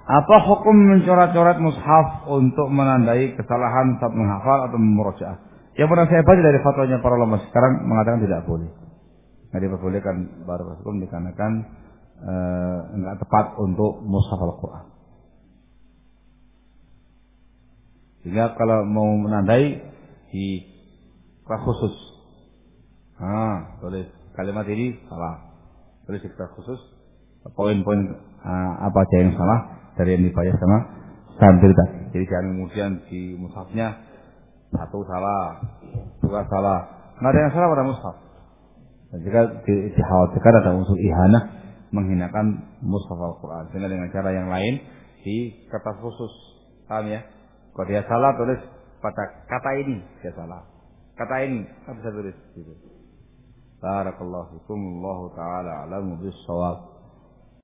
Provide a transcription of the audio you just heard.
Apa hukum mencoret-coret mushaf untuk menandai kesalahan saat menghafal atau memurojaah? Yang pernah saya baca dari fatwanya para ulama sekarang mengatakan tidak boleh. Nggak diperbolehkan barakallahu fikum dikarenakan nggak tepat untuk mushaf Al-Quran. Sehingga kalau mau menandai di kelas khusus, tulis kalimat ini salah. Tulis di kelas khusus poin-poin apa aja yang salah dari yang dibaca sama santri tadi. Jadi jangan kemudian di mushafnya satu salah, dua salah. Nggak ada yang salah pada mushaf. Dan jika dikhawatirkan ada unsur ihanah menghinakan mushaf Al-Quran, sehingga dengan cara yang lain di kertas khusus, paham ya? Kalau dia salah tulis pada kata ini dia salah, kata ini bisa tulis gitu. Barakallahu fikum, wallahu taala a'lamu bis-shawab.